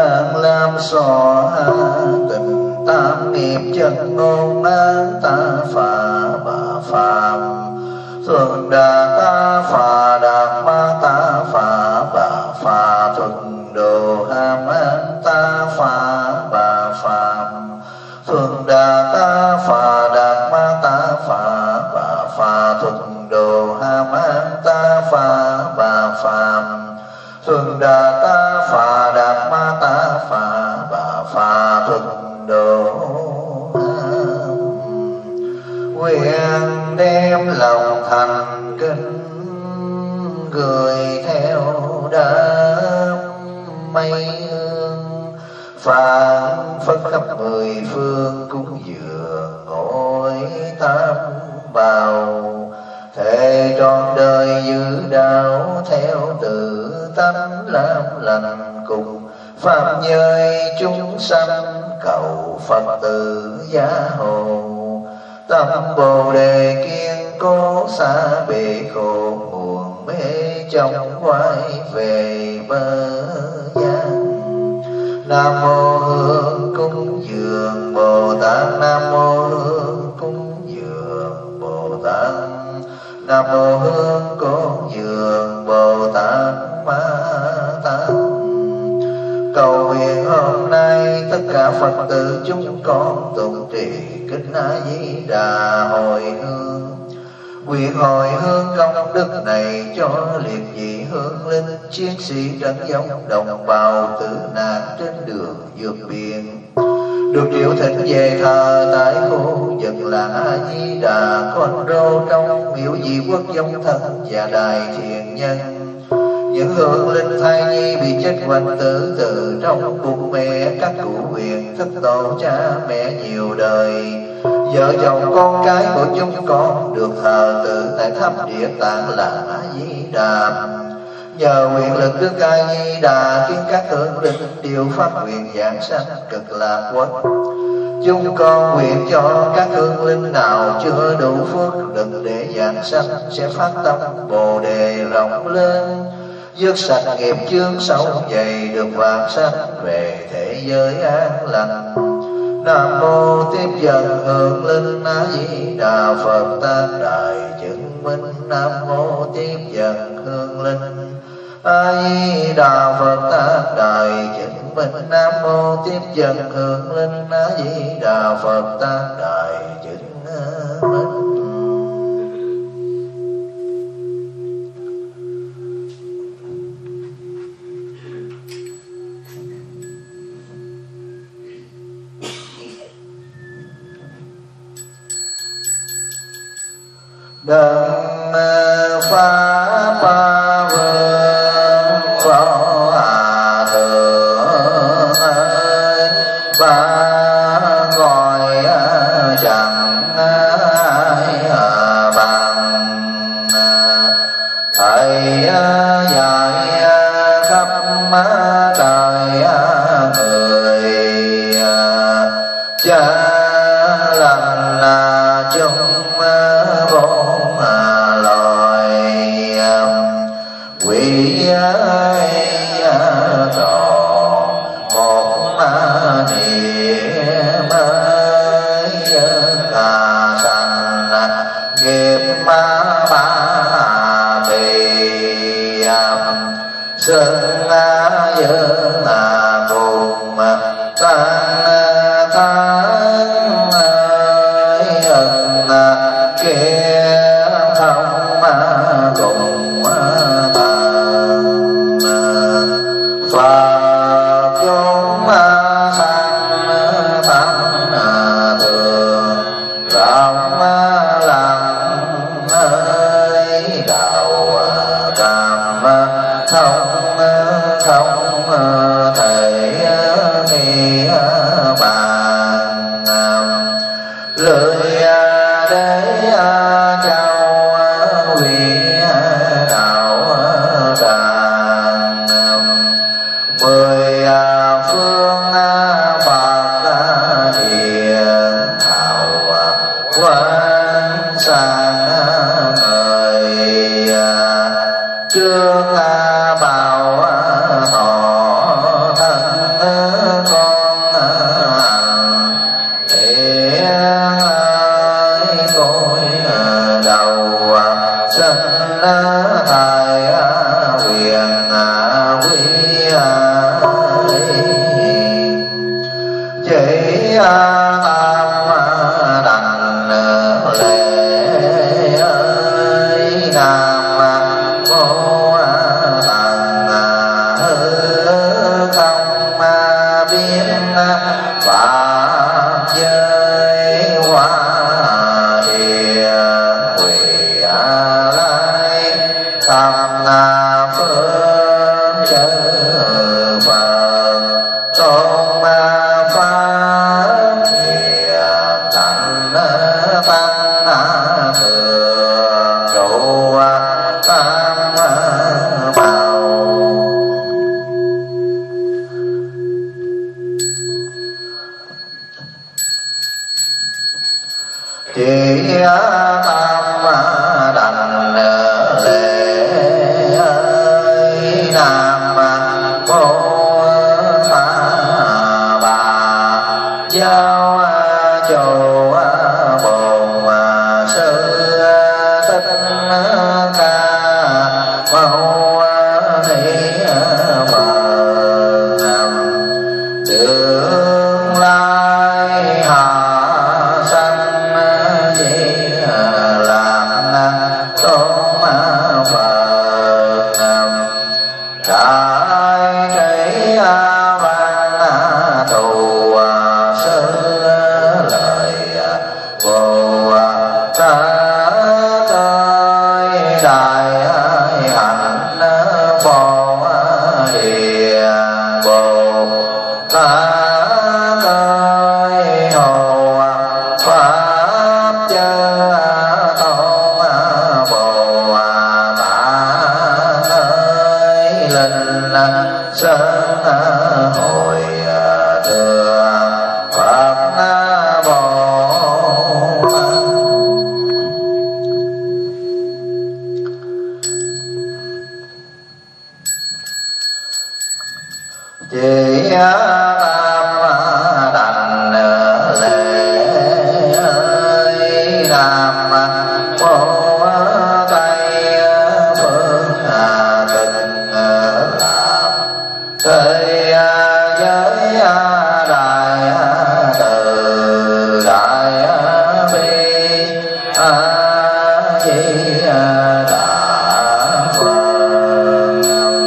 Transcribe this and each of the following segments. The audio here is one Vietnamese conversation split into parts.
an lam xò tình tam nghiệp chân ngôn ta phà bà phàm thuần đà ta phà đạt ma ta phà bà phà thuần đồ ham an ta phà bà phàm thuần đà ta phà đạt ma ta phà bà phà thuần đồ ham an ta phà bà phàm thuần đà ta phà đạt ma ta phà bà phà thuần đồ nguyện đem lòng thành kính gửi theo đám mây hương phảng phất khắp mười phương cúng dường ngôi tam bảo thề trọn đời giữ đạo theo tự tánh làm lành cùng pháp giới chúng sanh cầu Phật tử gia hộ tâm bồ đề kiên cố xa bể khổ nguồn mê trong quay về bờ giác. Nam mô Hương cúng dường Bồ Tát, Nam mô Hương cúng dường Bồ Tát, Nam mô Hương cúng dường Bồ Tát Ma Tát. Cầu nguyện hôm nay tất cả Phật tử chúng con tụng trì kinh A Di Đà hồi hương, nguyện hồi hương công đức này cho liệt vị hương linh chiến sĩ trận giống đồng bào tử nạn trên đường vượt biển, được triệu thỉnh về thờ tại khu vực làng A Di Đà Con Rô trong miếu di quốc giống thân và đài thiền nhân. Những hương linh thai nhi bị chết hoành tử từ trong bụng mẹ, các cụ huyền thất tổ cha mẹ nhiều đời, vợ chồng con cái của chúng con được thờ tự tại tháp địa tạng làng A Di Đà. Nhờ nguyện lực Đức A Di Đà khiến các hương linh đều phát nguyện giảng sanh cực lạc quốc. Chúng con nguyện cho các hương linh nào chưa đủ phước lực để giảng sanh sẽ phát tâm bồ đề rộng lên, dứt sạch nghiệp chướng sâu dày, được vãng sanh về thế giới an lành. Nam mô tiếp dẫn hương linh A Di Đà Phật Tác Đại chứng minh. Nam mô tiếp dẫn hương linh A Di Đà Phật Tác Đại chứng minh. Nam mô tiếp dẫn hương linh A Di Đà Phật Tác Đại chứng minh. Đấng Pháp Vương Phó Thượng ơi, ba gọi chẳng ai bằng, thầy dạy khắp trời người, cha lành là chúng quỷ tròn một niệm sanh nghiệp ba thì sinh dương cùng tan tháng kia thông cùng Phật chúng sanh tâm thường rộng lặng ơi, đầu cảm thông không thể nghĩa bàn, lười để châu quỷ đạo tràng, mười phương Phật thiền hào quán sang người, trương bảo thọ thân chỉ tam đành lễ nam mô ta bà giáo chủ bổn sư thích ca mâu ni phật. Tương lai hạ sanh chỉ làm tôn Phật. Đại trí văn thù sư lời vô ta tới đại hạnh phổ địa bồ tát tới hồ pháp chư tôn bồ tát tới linh sơn hồi thưa Phật Bồ Tát. Chỉ tam đành lễ nam mô Tây phương cực làm thế giới đại từ đại bi di đà Phật.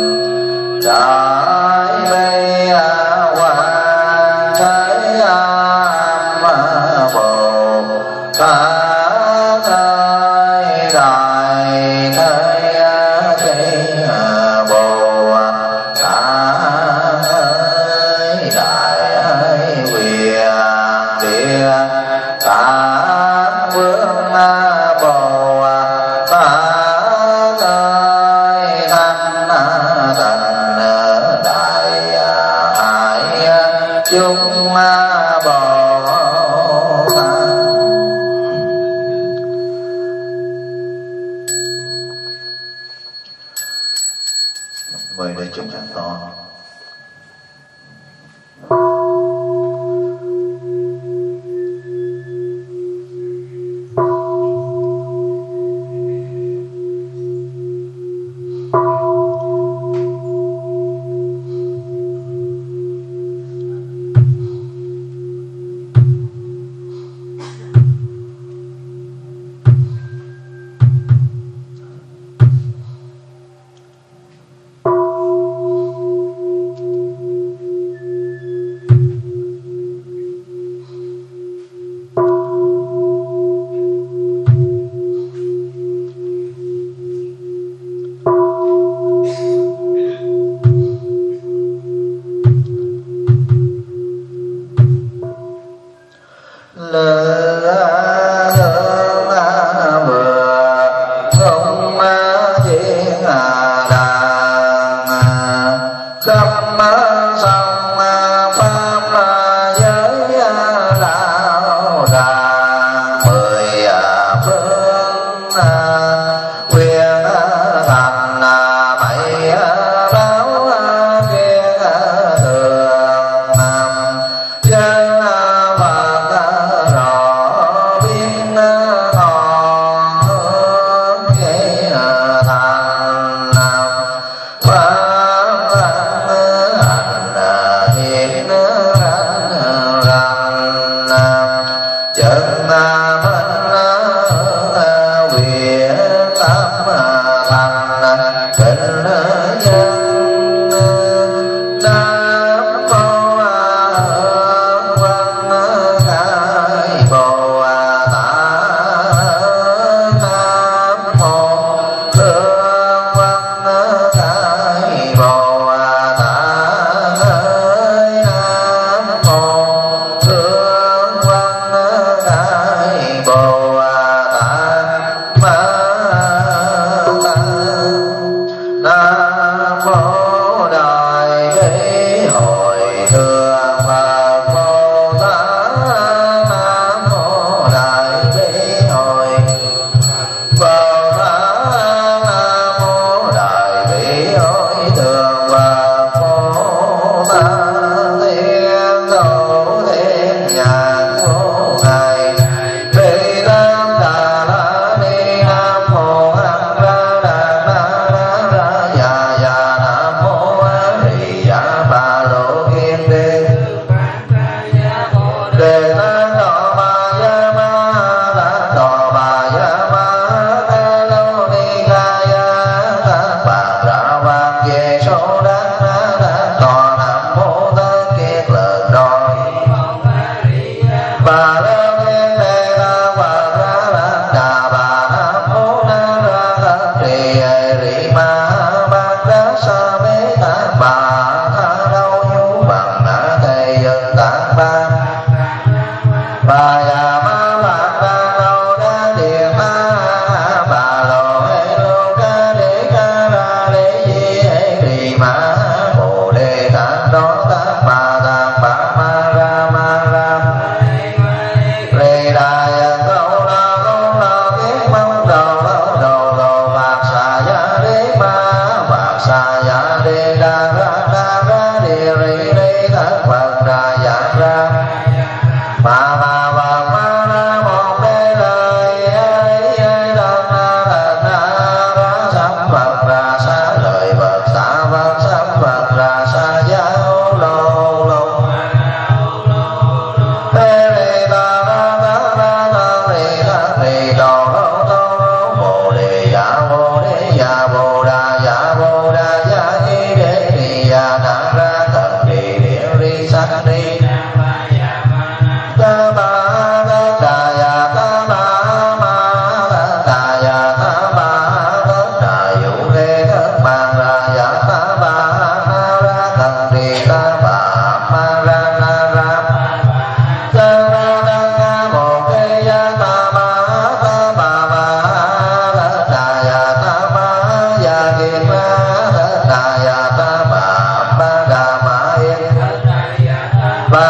Đại bi quan thế âm bồ tát tới đại thế chí bồ tát tới đại quyền địa tát vương bồ tát tới thanh tịnh đại hải chúng bồ tát. Mời đại chúng an toàn. sát ni ta ba ta ya ta ba ma ta ya ta ba ta yu re ma ra ya ta ba ra ta ni ta ba ma ra na ra ta ra na mo ke ya ta ba ba ta ya ta ba ya ke ma ta ya ta ba ba ga ma ye ba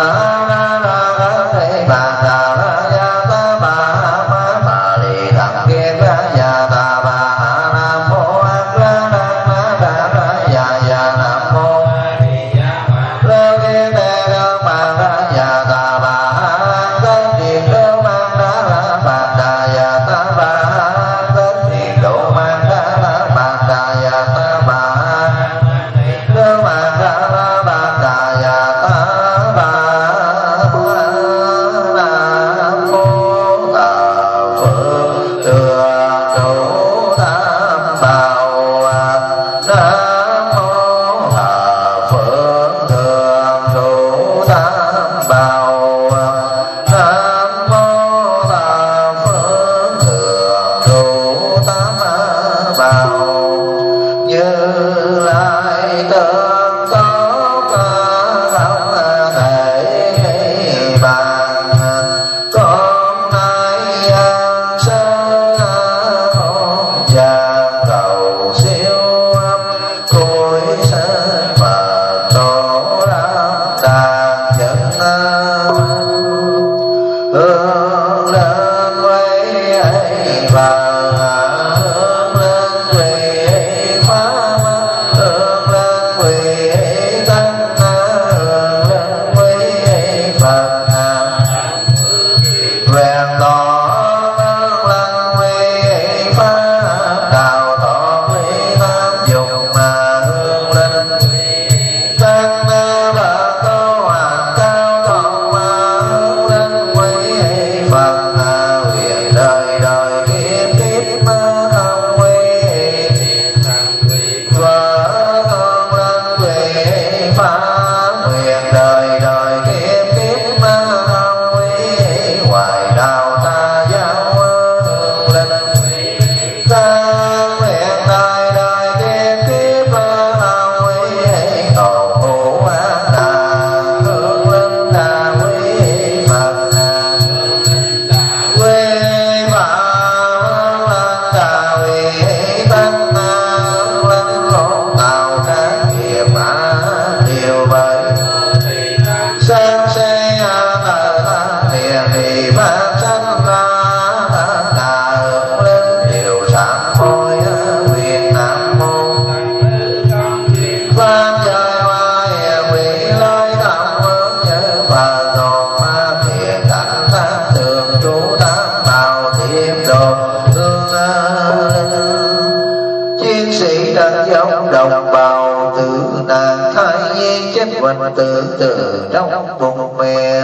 tự tử trong bụng mẹ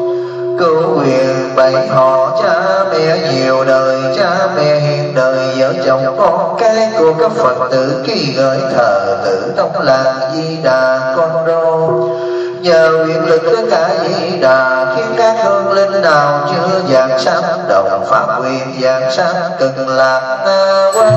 cứu quyền bảy họ cha mẹ nhiều đời, cha mẹ hiện đời vợ chồng con cái của các Phật tử khi gửi thờ tự trong làng Di Đà con rô. Nhờ nguyện lực tất cả Di Đà khiến các hương linh nào chưa giảng sám đồng pháp quyền giảng sám cần lạc na quân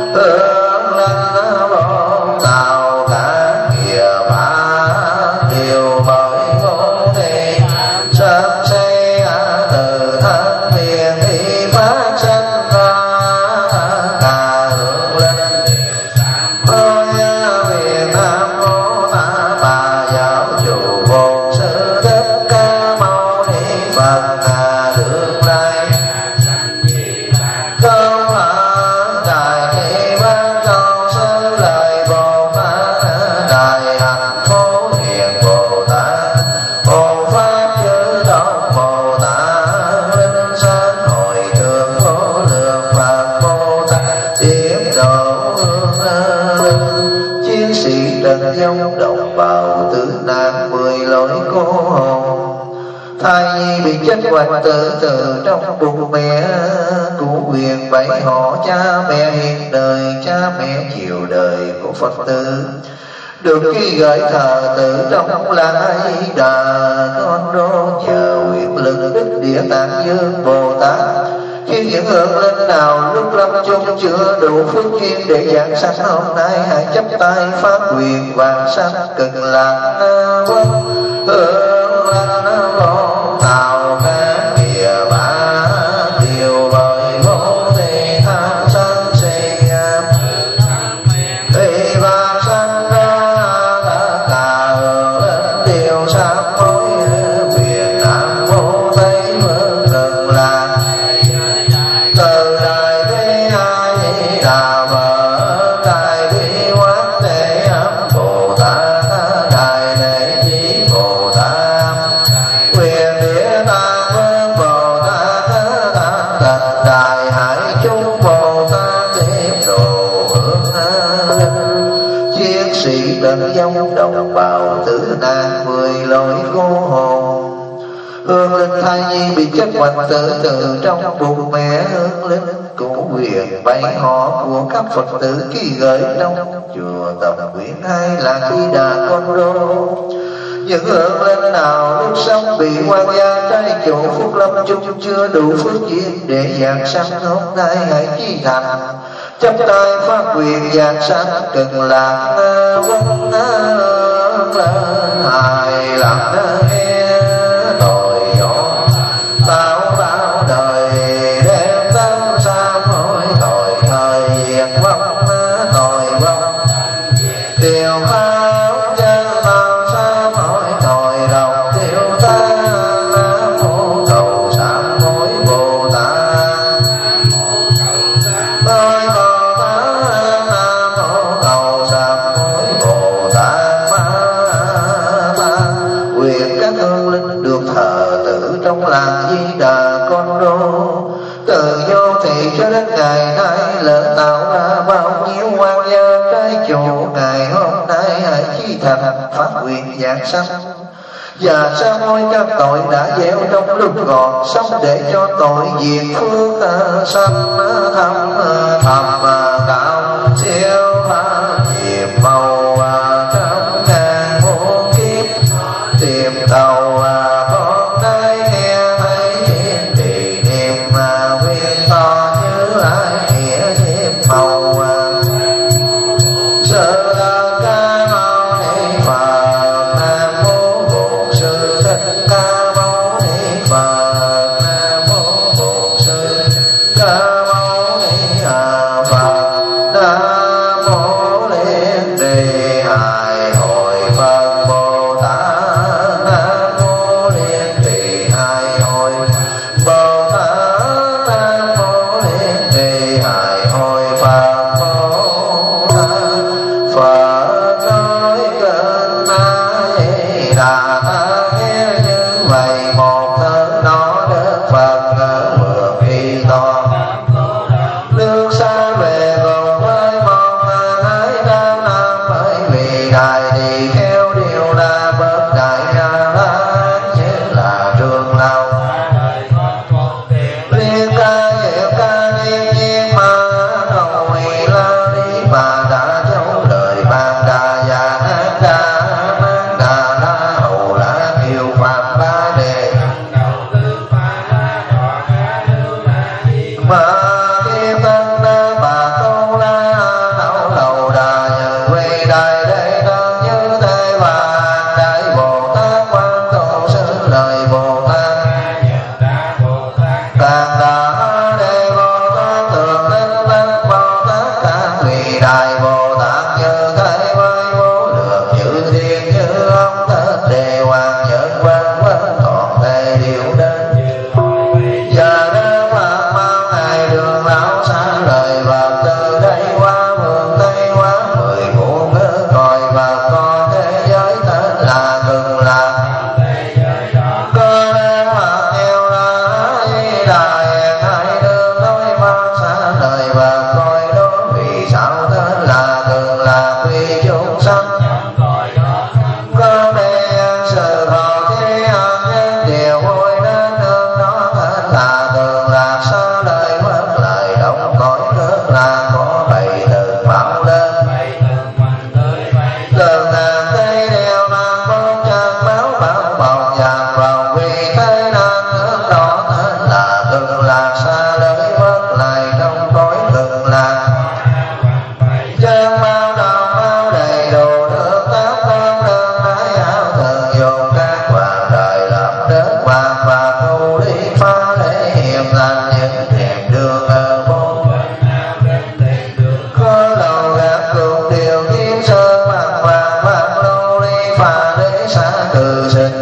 hương linh bồ tạo cả kìa ba điều bởi ngôn thị sám xây từ thân miền đi phát sinh ra cả hương linh ôi Việt Nam mô ta bà giáo chủ bổn sư thích ca mâu ni Phật đường lai câu hỏi đại thị ban câu sư lời Bồ Tát đại hạnh phổ hiền Bồ Tát hộ pháp chư tôn Bồ Tát linh sơn hội thượng vô lượng Phật Bồ Tát tiếp độ linh chiến sĩ trần dông đồng bào tử nạn 10 lối cô hồn. Thai nhi bị chết hoạch tử từ trong bụng mẹ cứu quyền bảy họ cha mẹ hiện đời, cha mẹ chiều đời của Phật tử được khi gửi thờ tự trong làng A Di Đà. Con rô nhờ nguyện lực đức Địa Tạng Dương Bồ Tát, khi những hương linh nào lúc lâm chung chưa đủ phước duyên để giảng sanh hôm nay, hãy chắp tay phát nguyện vàng sanh cực lạc quốc hương linh vô tạo các địa bá điều bởi vô thị tham sân si thì vàng sanh ra tất cả hương linh điều sám hối nguyện nam vô tây phương cực lạc. Từ đại bi A Di Đà Phật, đại bi Quán Thế Âm Bồ Tát, đại đệ chí Bồ Tát, quyền Địa Tạng Vương Bồ Tát, tịnh đại hải chúng Bồ Tát tiếp độ hướng chiến sĩ tận giống đồng bào tử nạn 10 lối cô hồn. Hương linh thai nhi bị chất hoạch tử từ trong bụng mẹ, hương linh cũng quyền bày họ của các Phật tử khi gửi trong chùa Tập Nguyện hay là Di Đà Con Rô. Những hương linh nào lúc sống bị quan gia trai chủ phúc lâm chung chưa đủ phước duyên để giảng sanh hôm nay, hãy chi thành chắp tay phát nguyện giảng sanh cực lạc quốc hài lòng tội nhỏ tạo bao đời đem tâm sám hối tội thời diệt vong tội vong điều pháo chân tâm sám hối tội độc tiêu ta nam mô cầu sám hối Bồ Tát tôi Bồ Tát nam mô cầu sám hối Bồ Tát nguyện các hương linh được thờ tự trong làng Di Đà Con Rô từ vô thị cho đến ngày nay, lỡ tạo ra bao nhiêu quan gia trái chủ ngày hôm nay, hãy chi thành phát nguyện giảng sanh và sám hối các tội đã gieo trong lúc còn sống để cho tội diệt phước sanh thâm thầm cao siêu nhiệm màu trong ngàn muôn kiếp tìm cầu con đây nghe thấy thiên trì niệm nguyên to như ai nghĩa thêm màu sơ đa ca mâu ni Phật nam mô Bổn Sư Thích Ca Mâu Ni Phật nam mô Bổn Sư Ca Mâu Ni Phật nam mô Liên Trì Hải Hội Phật Bồ Tát nam mô Liên Trì Hải Hội Bồ Tát nam mô Liên Trì Hải Hội Phật Bồ Tát. Phật nói kênh ai đã nghe như vậy một thân nó đức Phật mượn khi to nước xa về cùng với một ái đam nam, bởi vì đại thì theo điều là bậc đại la như là trường lao liên ca diệu ca liên nhiên mà ngồi la đi bà đã châu đời ban đà già nan đà man đà la hầu la kiều phạm ba đề mà kim tân bà câu la hậu đầu đà nhờ quê đại đệ tăng như thế và đại Bồ Tát quan tổ sư lời Bồ Tát càng đà đề Bồ Tát thường tinh văn Bồ Tát càng vì đại Bồ Tát như thế với vô lượng chữ thiên như ông Thích Đề Hoàng Nhân Văn Văn còn thể điều đến giờ nếu Phật mang ngày đường lão xa lời Phật từ đây qua phương Tây qua 10 muôn cõi và có thế giới tên là cực lạc. Cơ nên Phật yêu là Di Đà hẹn hai đường nói mang xa lời Phật coi đó vì sao tên là cực lạc vì chúng sanh cơ nên sự thọ thế an nhân điều vui đến đường đó tên là cực lạc. Xa lời mất lời động cõi cực lạc có 7 tầng mạo lên tầng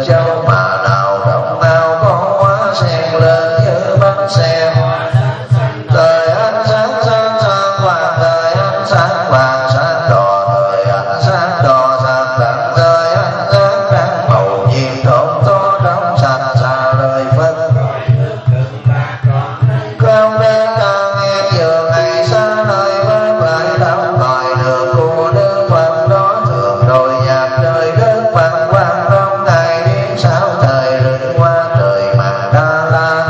châu mà nào động nào có hóa sen lên như bánh xe. Thời ánh sáng sáng sáng vàng, thời ánh sáng vàng sáng đỏ, thời ánh sáng đỏ sáng vàng, thời ánh sáng trắng màu nhiệm thốn tố trong sạch xa lời phân. Không đến càng nghe giờ ngày xa lời vớt lại đau còi đường của Đức Phật đó thường rồi nhạc trời đất văn quang trong ngày đến sao thời rừng qua trời mà Đa La.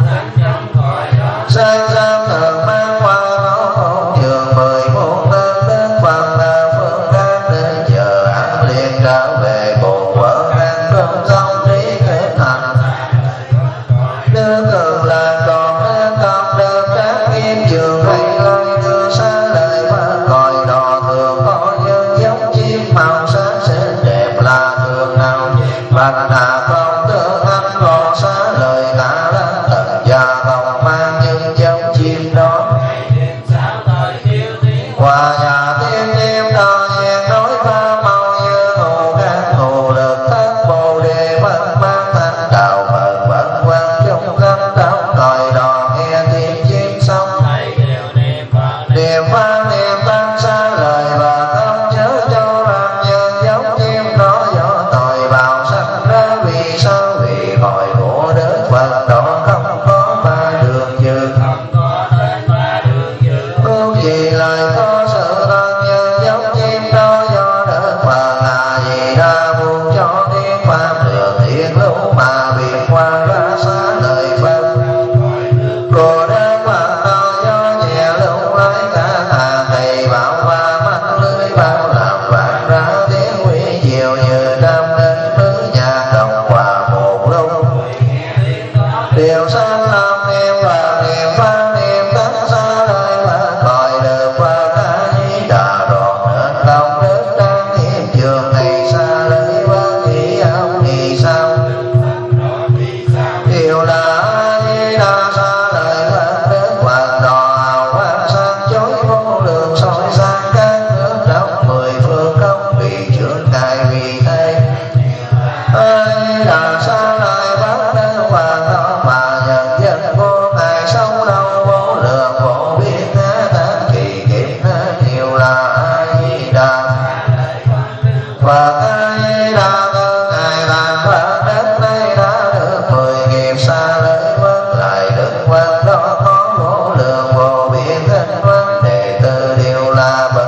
Sáng sáng thường mang qua nó không trường 11 năm Đức Phật là phương đắc đến giờ hắn liền trở về bồn vỡ ăn cơm xong trí kết thành. Đức cường là còn đến công đức các kim trường hay lời đưa xa lời mà còi đò thường có nhân giống chim màu sáng xinh đẹp là thường nào bạch hà không tương anh còn xa lời ta lắm tận gia không mang những giống chim đó. Qua nhà tiên đêm đo nhiên nói pha mau như ngủ các ngủ lực thất bồ đề văn mang thanh đào mờ vẫn quang trong khắp đảo còi đò nghe tiếng chim sông. Niệm pha niệm tăng xa lời và không nhớ cho làm nhân giống chim đó gió tội vào sanh ra vì sao vì gọi của Đức Phật đó không có ba đường dừng. Ước gì lời có sự thân nhân giống chim đó do Đức Phật là gì đã muốn cho tiếng pháp được thiện lúc mà biệt qua ra xa lời Phật. Của Đức Phật đó do nhẹ lúc lấy cả hàng thầy bảo và mắt lưới bao làm vạn ra tiếng quý diệu như trăm đến thứ nhà đồng hòa một lúc. Điều sáng lòng niệm và niệm pha niệm tăng xa lời và còi được qua cái đà rọn nên lòng đức đang thiên trường ngày xa lời và nghĩ ông thì sao. Điều là ai đã xa lời và đức Phật đò hào quang sáng chói vô lượng soi sang các nước trong 10 phương không vì chướng ngại vì thế. Ai đã xa lời bác đức Phật đó mà nhân dân vô ngài sâu lâu vô lượng vô biên tan kỳ kiếp nhiều là ai đã Phật ai đã cơ ngài làm Phật đến nay đã được 10 nghiệp xa lời vâng lại đức Phật đó có vô lượng vô biên thân vấn đề từ điều là bậc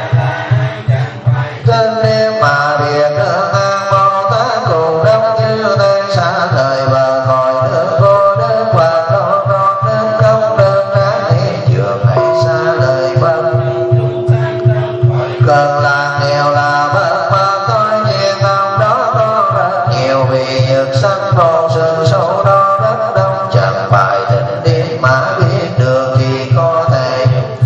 chân đêm mà biệt được an Bồ Tát cùng đông như thế xa lời và còi nước vô Đức Phật đó con đến công đức đã thiên trường hay xa lời Phật. Cần làm điều là bậc mà coi nhiên tâm đó có rất nhiều vì nhược sanh vô sự sâu đó rất đông chẳng phải định điên mà biết được thì có thể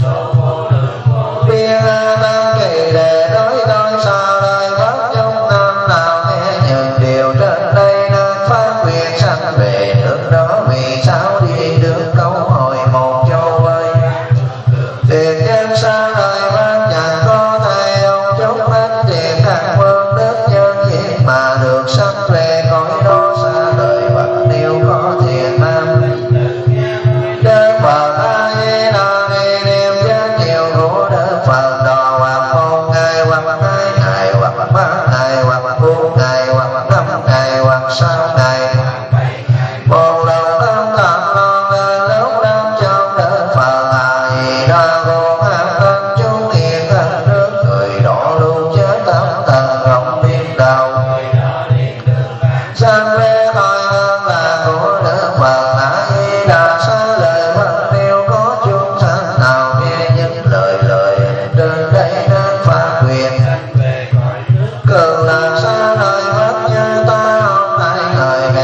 biết năng kỳ để đối xa lời Phật trong năm nào nghe những điều trên đây nên phát nguyện sanh về nước đó vì sao đi được câu hỏi một châu vơi. Tiền nhân xa lời Phật chẳng có thể ông chúc hết tiền thằng vương đức nhân diện mà được sanh về cõi đó xa lời Phật nếu có thiện nam. Đức Phật A Di Đà ni niệm danh hiệu của Đức Phật đó hoặc 1 ngày hoặc 2 ngày hoặc 3 ngày hoặc 4 ngày hoặc 5 ngày hoặc 6 ngày. Một lòng tâm thầm lo nên lúc năm trong Đức Phật A Di Đà vô hạn thân chúng hiện thân nước người đó luôn chết tâm thần không biết đâu. Sanh về cõi hương là của Đức Phật A Di Đà xa lời Phật nếu có chúng sanh nào nghe những lời trên đây nên phát nguyện. Cường là xa lời Phật như ta hôm nay lời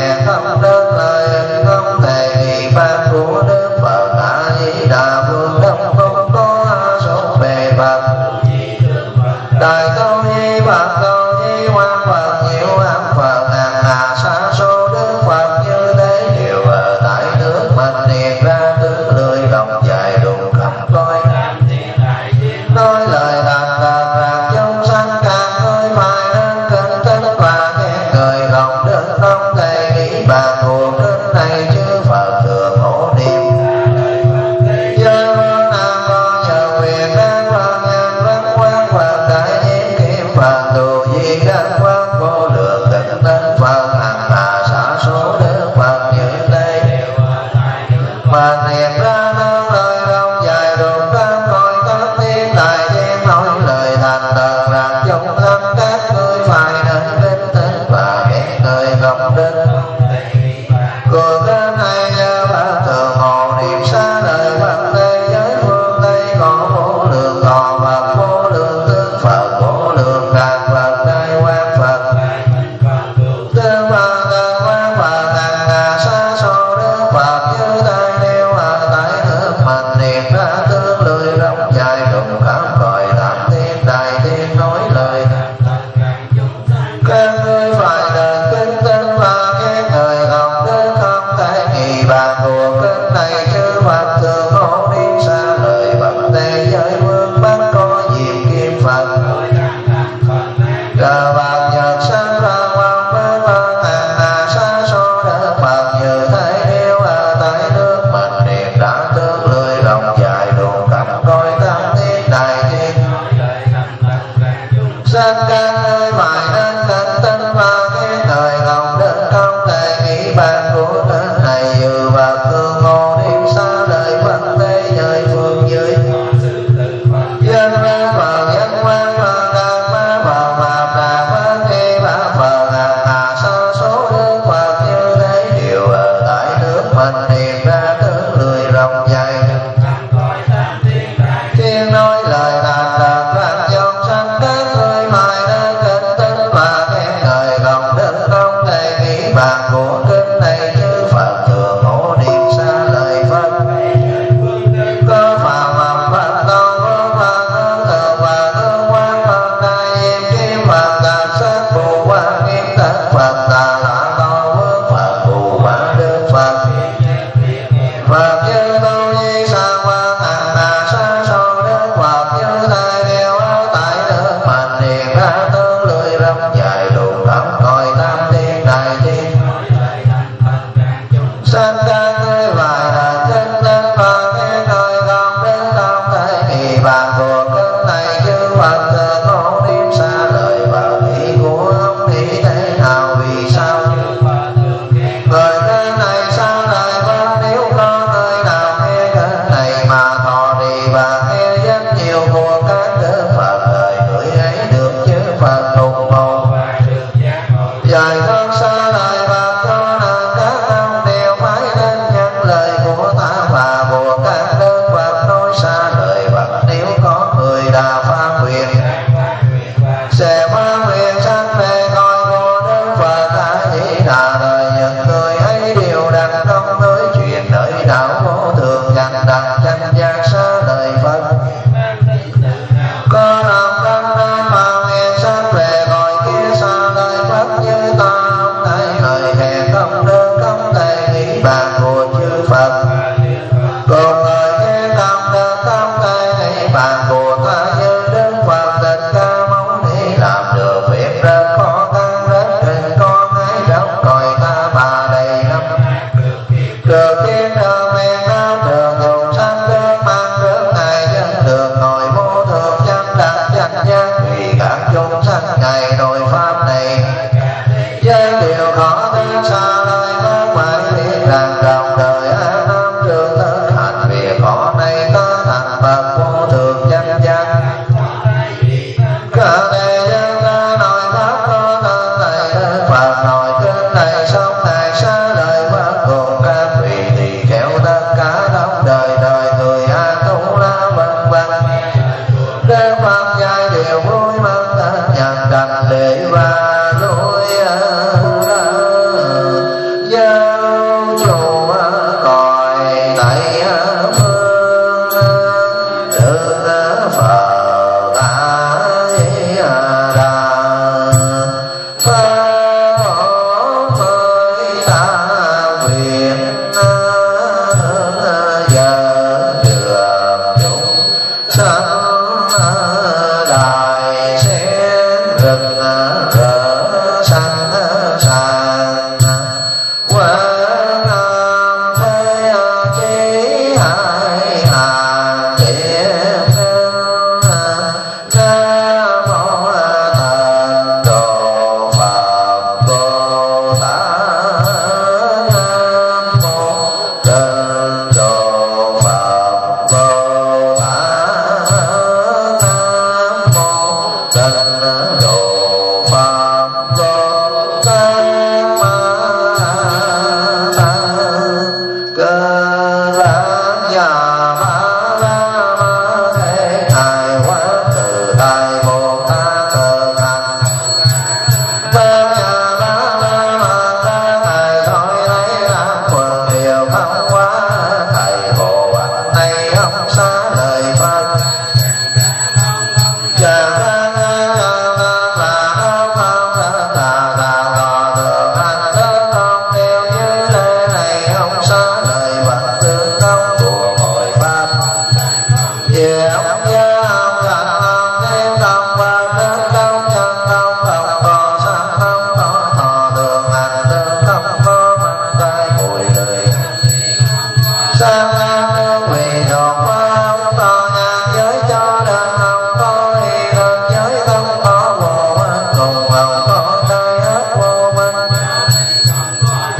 Của cái này nhớ ba thường hộ niệm xá lợi Phật thế giới phương Tây có vô lượng thọ Phật, vô lượng tướng Phật, vô lượng đàn Phật, đại quang Phật, tương Phật, tương quang Phật, ngàn ngà xa số đức Phật như tai nêu ở tại nước mình niệm ra tương lười rộng dài rộng khắp cõi tam thiên đại thiên nói lời các ngươi phải đền kính tinh và khen người không đến không thể nghi bàn của kinh này chư Phật thường hộ niệm xá lợi Phật thế giới phương Bắc có diệm kim Phật trời Phật nhật sáng ra quang bên Phật ngàn ngà xa số đức Phật như thế nêu ở tại nước mình niệm đã tương lười rộng dài đủ khắp cõi tam thiên đại thiên sanh các nơi phải nên kính tinh và khen người không đến không thể nghĩ bàn của kinh này dự Phật thường hộ niệm xá lợi Phật thế giới phương dưới dân ra Phật dân quan Phật đàn ma Phật Pháp đàn Phật khi ba Phật ngàn ngà sa số đức Phật như thế điều ở tại nước mình niệm ra tương lười rộng dài thiên nói lời đàn đàn vang dòng sanh các người mãi nên kính tinh và khen người không đến không thể nghĩ bàn của kinh này chư Phật thường hộ niệm xá lợi Phật có Phật Phật Phật tôn vương Phật hương thượng và hương quang Phật đại diệm kim Phật tạp sát phù quang nghiêm tấn Phật tà lạ tôn vương Phật phù quang đức Phật Phật như tu di sa quang ngàn ngà sa số đức Phật như thầy đều ở tại nước mình niệm ra tương lười rộng dài đủ khắp cõi tam thiên đại thiên sanh các ngươi phải đền kính tinh và khen người không đến không thể nghi bàn của kinh này chư Phật thường hộ niệm xá lợi Phật ý của ông nghĩ thế nào vì sao lời kinh này xá lợi Phật nếu có người nào nghe kinh này mà thọ trì và nghe rất nhiều của các đức Phật lời người ấy được chư Phật ủng hộ dạy con xá lợi Phật cho nên các ông đều phải nên nhận lời của ta và của các đức Phật nói xá lợi Phật nếu có người đã phá quyền sẽ phá quyền sanh về cõi của đức Phật A Di Đà đời những người ấy đều đặt trong nói chuyện nơi đạo vô thường dành đặt tranh giác xá lợi Phật có lòng tâm nên mà nghe sanh về cõi kia xá lợi Phật như ta không thấy lời hẹn không đơn không thể nghĩ bàn của chư Phật còn người nghe không đơn không thể nghĩ bàn của ta như đức Phật tất cả mong đi làm được việc rất khó khăn rất hình con ấy trong cõi ta bà đầy năm được thiên đường miền Nam đường dùng sanh nước mang trước ngày dân đường ngồi vô thường chân đặt chân giác vì các chúng sanh ngày nội pháp này với điều khó tin xa lời Phật phải biết rằng trong đời an nam trường thân hành việc khó này ta thành Phật vô thường chân giác cả đề dân ta nói Pháp có thân này đức Phật nói kinh này xong ngày xa lời Phật cùng các vị tỳ kheo tất cả trong đời đời người an tu la vân vân đức Phật dạy điều vui mừng thân nhận đảnh lễ và lui giáo chủ cõi Tây phương đức Phật A Di Đà phật hộ mới ta nguyện giờ được chúng sanh đại sen rực rỡ xanh sàn quang nam thế chí hai hàng điện nam mô thần đồ Phật Bồ Tát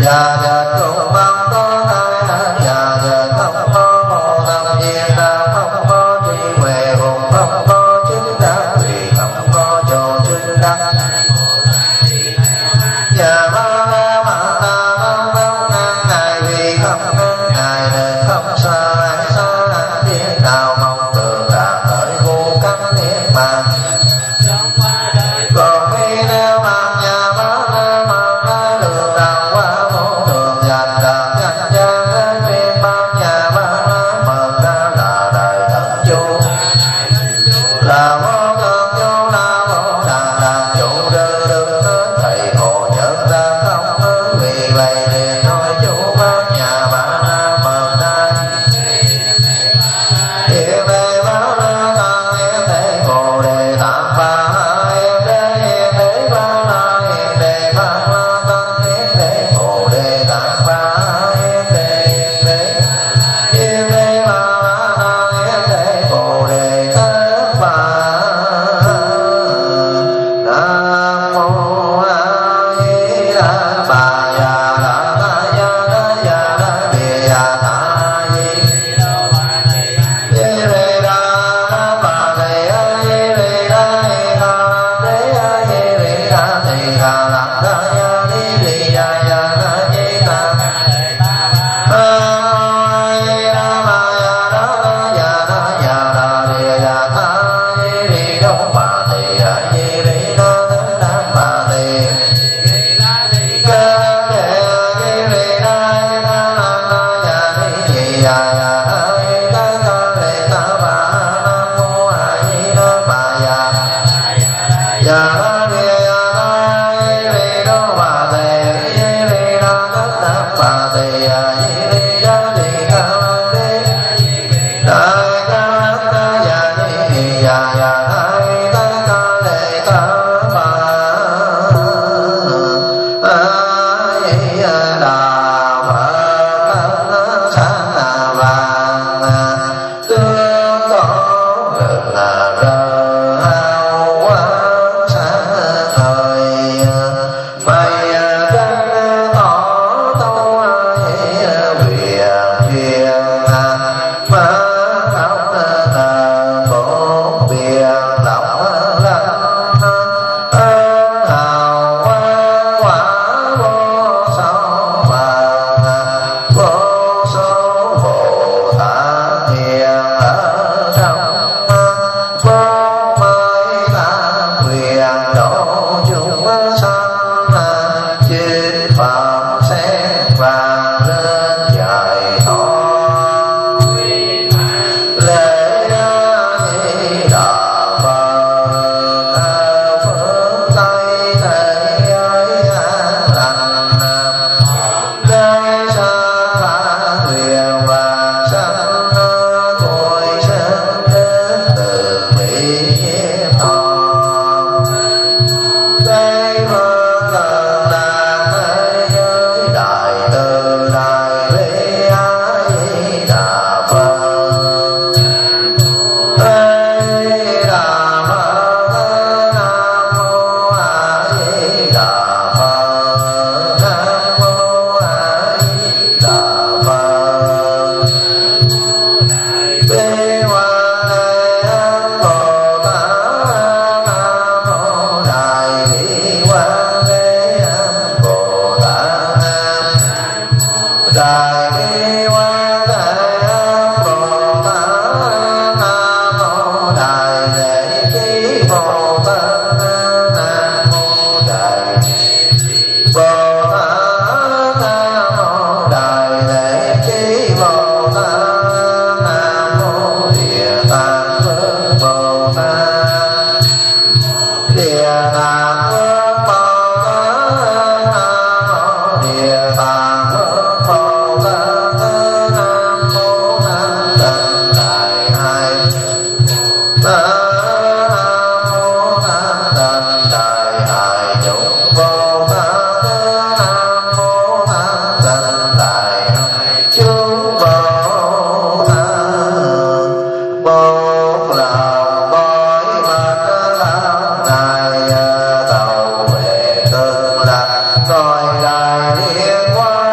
Rồi lại liên quan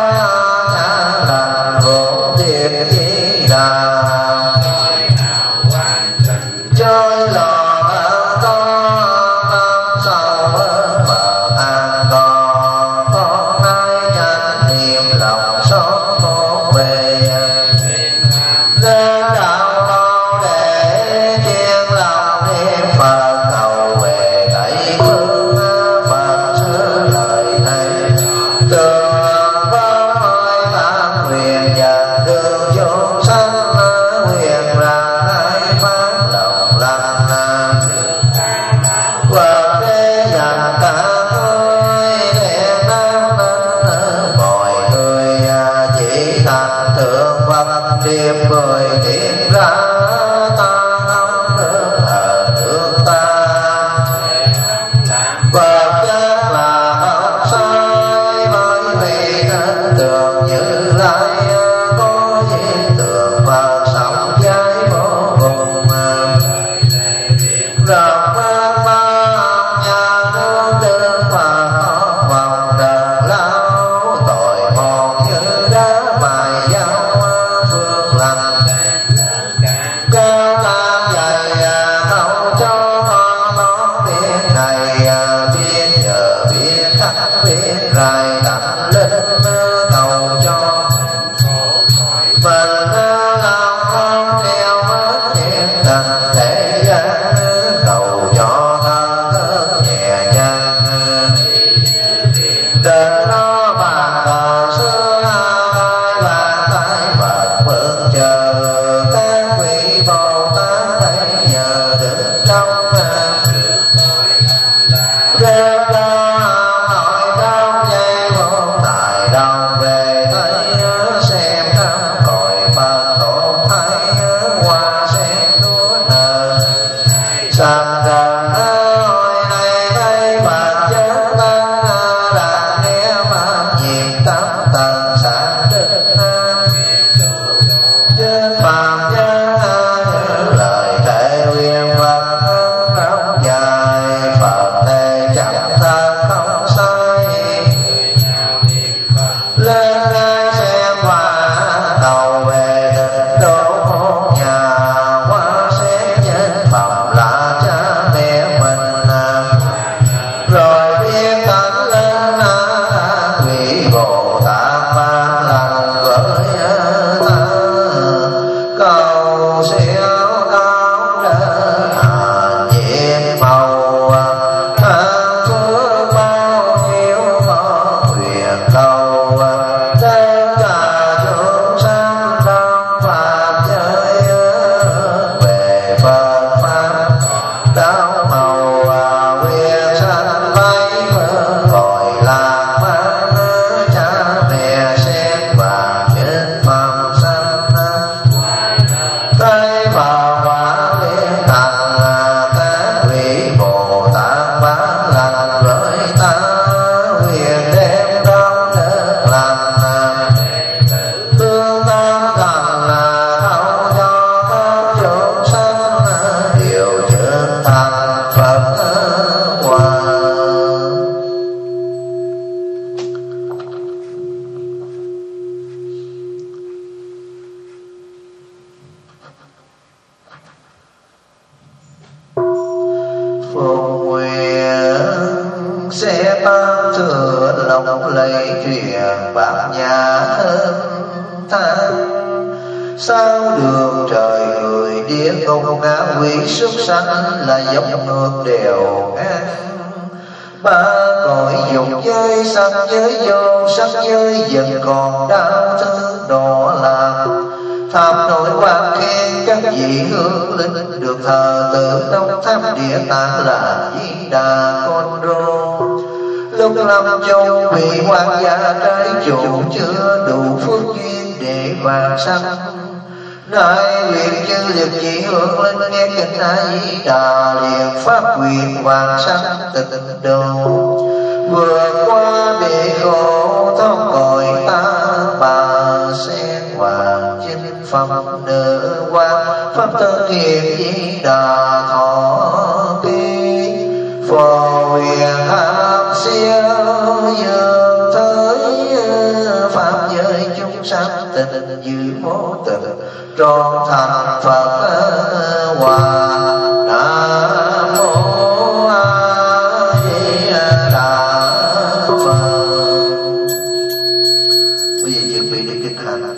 điệp mười tiếng ra ta không được ở nước ta vật chất là không sai bởi vì nên tưởng như lai có hiện tượng và sống với vô cùng rộng mênh mang nhà nước đương và khó vòng đời lâu tội một như đá mài dao phương lành cao tam dày hậu cho nó biết này biết nhờ biết khắc biết rài tặng linh cầu cho mình làm không theo hết thiên đành thế gian cầu cho thân nhẹ nhàng đừng lo bàn cờ xưa hai bàn tay vật mượn chờ các vị Bồ Tát thấy nhờ được trong rêu lo hỏi trong giây vô tài đồng về thấy xem thăm cõi Phật tổ thấy hoa sen đua nở sanh gần hồi này thấy vật chất tăng là nghe pháp nhiệt tâm tầng sáng trên trên phàm nhân lời thệ uyên văn rộng dài Phật này chẳng ta không sai lên ngay xem và đầu về tịnh độ một nhà hoa sen nhân phẩm là cha mẹ mình rồi biết tánh lên vị Bồ Tát ban lành với ta cầu siêu đau đớn nhiệm màu than phước bao nhiêu có nguyện cầu tất cả chúng sanh trong pháp giới về Phật pháp đạo màu nguyện sanh bay gọi là mang cha mẹ sen vàng trên phẩm sanh tay vào quả liên thành các vị Bồ Tát bán lành với ta nguyện đem đông đức lành tương tâm thành hậu cho các chúng sanh điều chứng thành Phật quả. Phụng nguyện sẽ ban thừa lòng lấy truyền bát nhã hơn than sao đường trời người địa ngục ngã quỷ súc sanh là dòng ngược đều ngang ba cõi dục giới sắc giới vô sắc giới vẫn còn đau thương đỏ làm tham nội quan khen các vị hương linh được thờ tự trong tháp địa tạng là Di Đà Con Rô lúc lâm chung vị hoàng gia trái chủ chưa đủ phước duyên để vàng sanh nay nguyện chư liệt vị hương linh nghe kinh A Di Đà liền pháp quyền vàng sanh tịnh độ vượt qua bể khổ thông cõi ta bà sen hoàng chinh phẩm nữ quan pháp thân hiện Di Đà thọ ký phò huyền hàm siêu dương thới pháp giới chúng sanh tình như vô tình trọn thành Phật hòa. Nam mô A Di Đà Phật. Bây giờ chuẩn bị để kinh hành.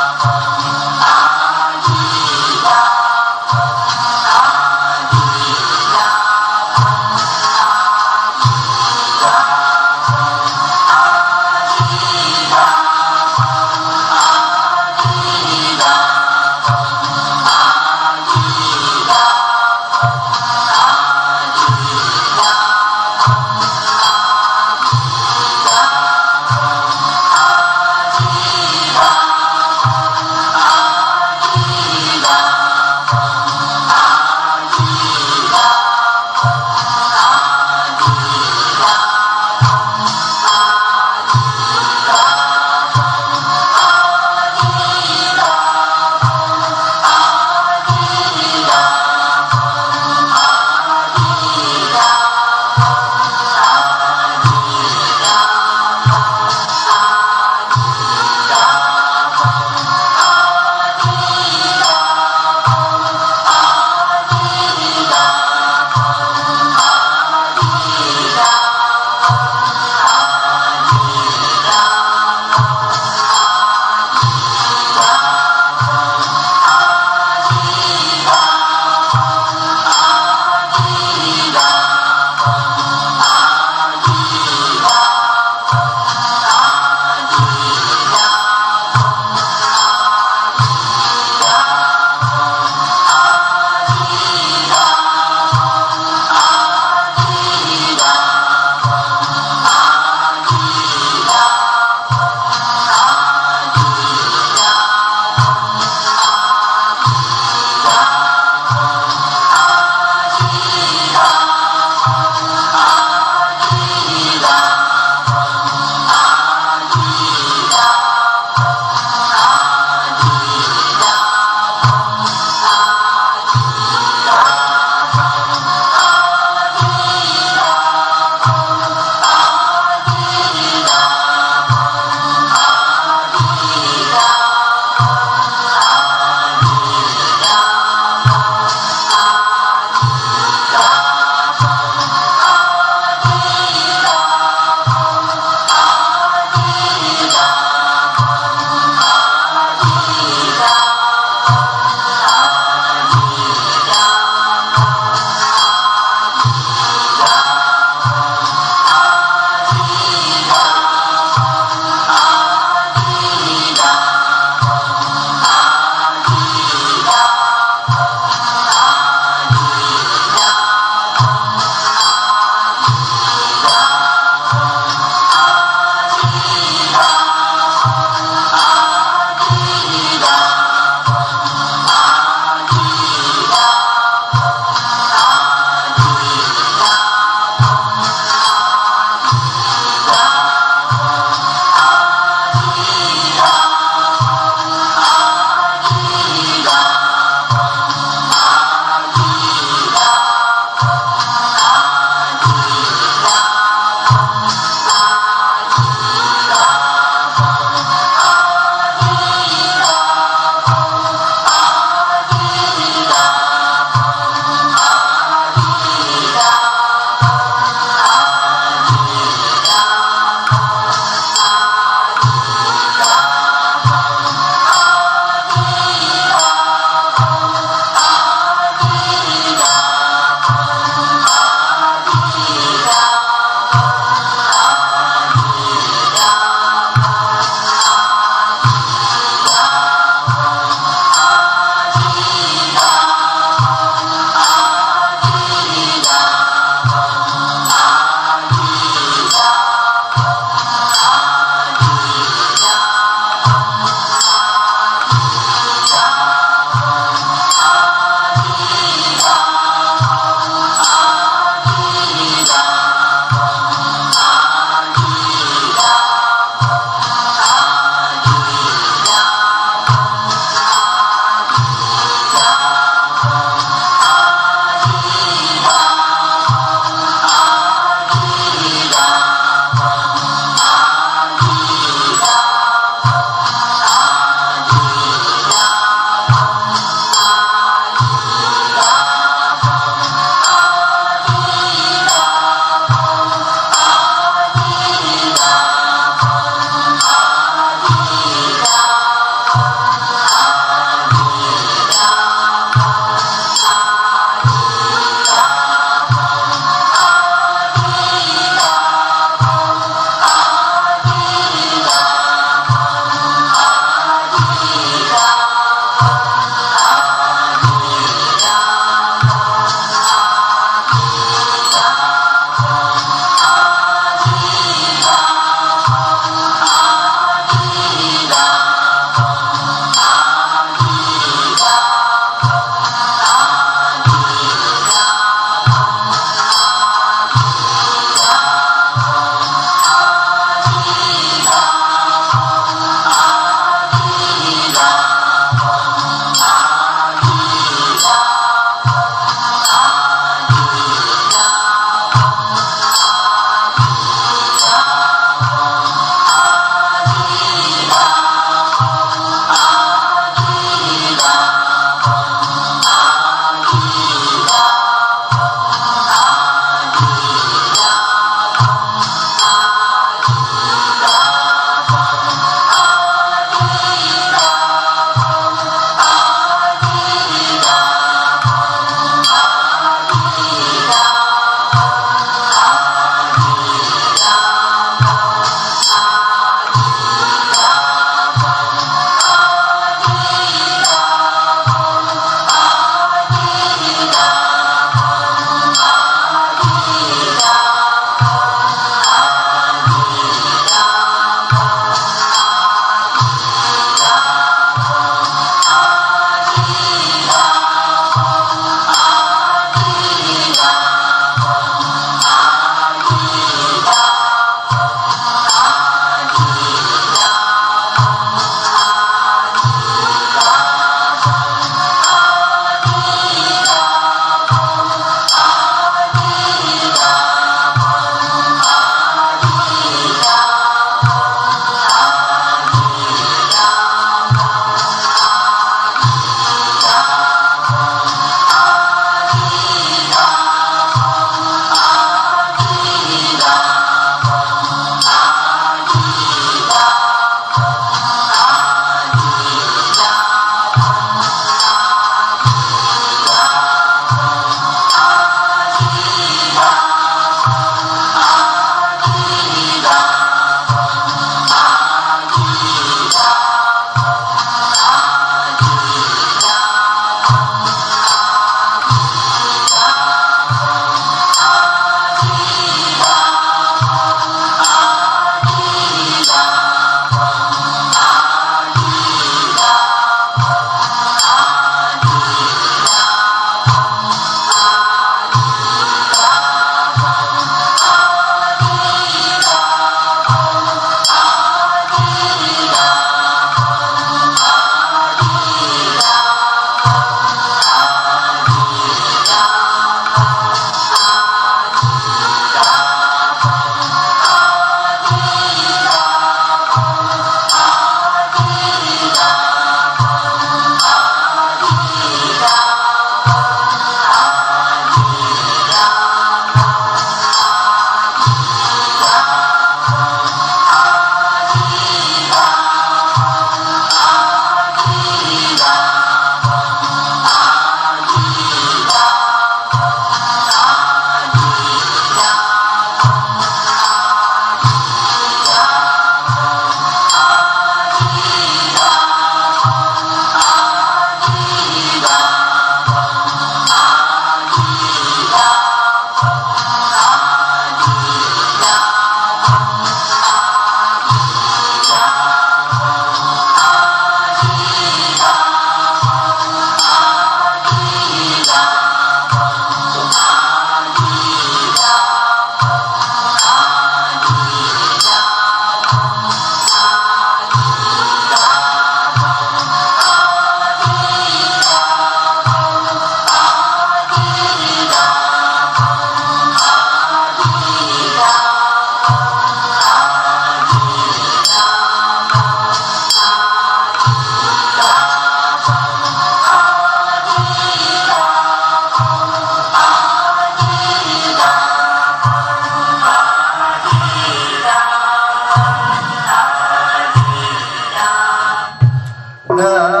Nam